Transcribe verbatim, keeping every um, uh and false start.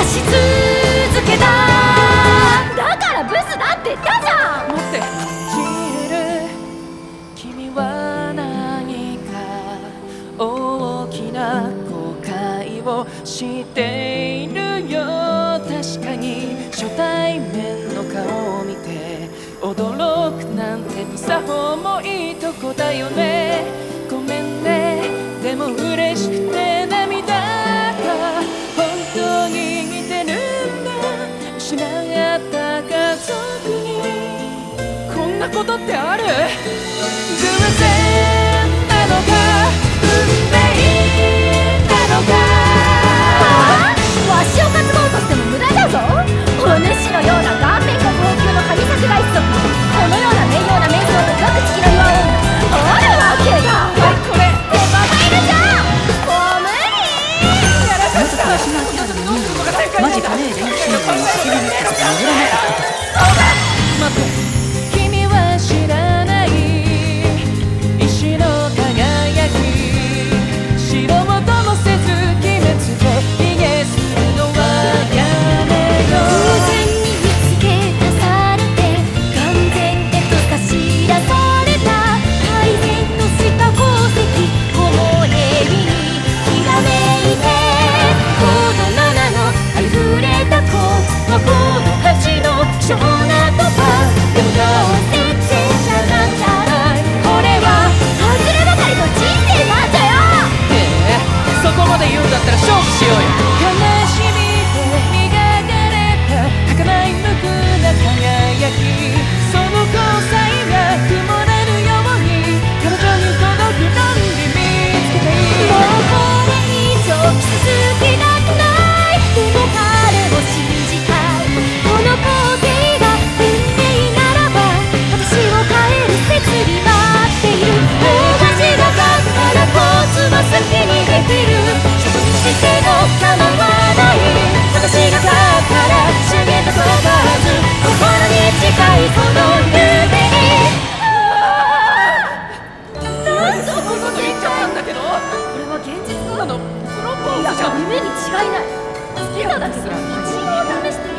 し続けた。だからブスだって言ったじゃん。 待って、知る君は何か大きな後悔をしているよ。確かに初対面の顔を見て驚くなんて不作法もいいとこだよね。ごめんね、でも嬉しくて涙が本当に似てるんだ。失った家族にこんなことってある？偶然なのか運命なのか。 わしを担ごうとしても無駄だぞ。お主のような顔面が高級の神桜一族にこのような名誉な瞑想と極地の岩女あるわけが。 これ手羽がいるじゃん。ご無理。 やらかしたマジカレー練習生の先になったとは言わなかったと。 待って、君は知らない石の輝き。知ろうともせず鬼滅で逃げするのはやめよう。 偶然に見つけ出されて完全へとかし出された改善のした功績木漏れ日にきらめいて、このななのありふれた子はこのはちの貴重なとか。でもどうせ戦車なんじゃない。これは外ればかりの人生なんだよ。 へえ、そこまで言うんだったら勝負しようよ。悲しみで磨かれた儚い無垢な輝き。その交際が曇れるように彼女に届く論理見つけていい。 もうこれ以上傷つきたくない。でも彼を信じたい。この光景が運命ならば私を変える設備待っている。私が勝ったらコースは先にできる。一つにしても構わない。私が勝ったら仕上げたとかず心に近いこの夢に。なんぞそういうこと言っちゃったんだけど、 これは現実ただのプロポいやーズじゃん。 夢に違いない。好きなだけで一応試してみ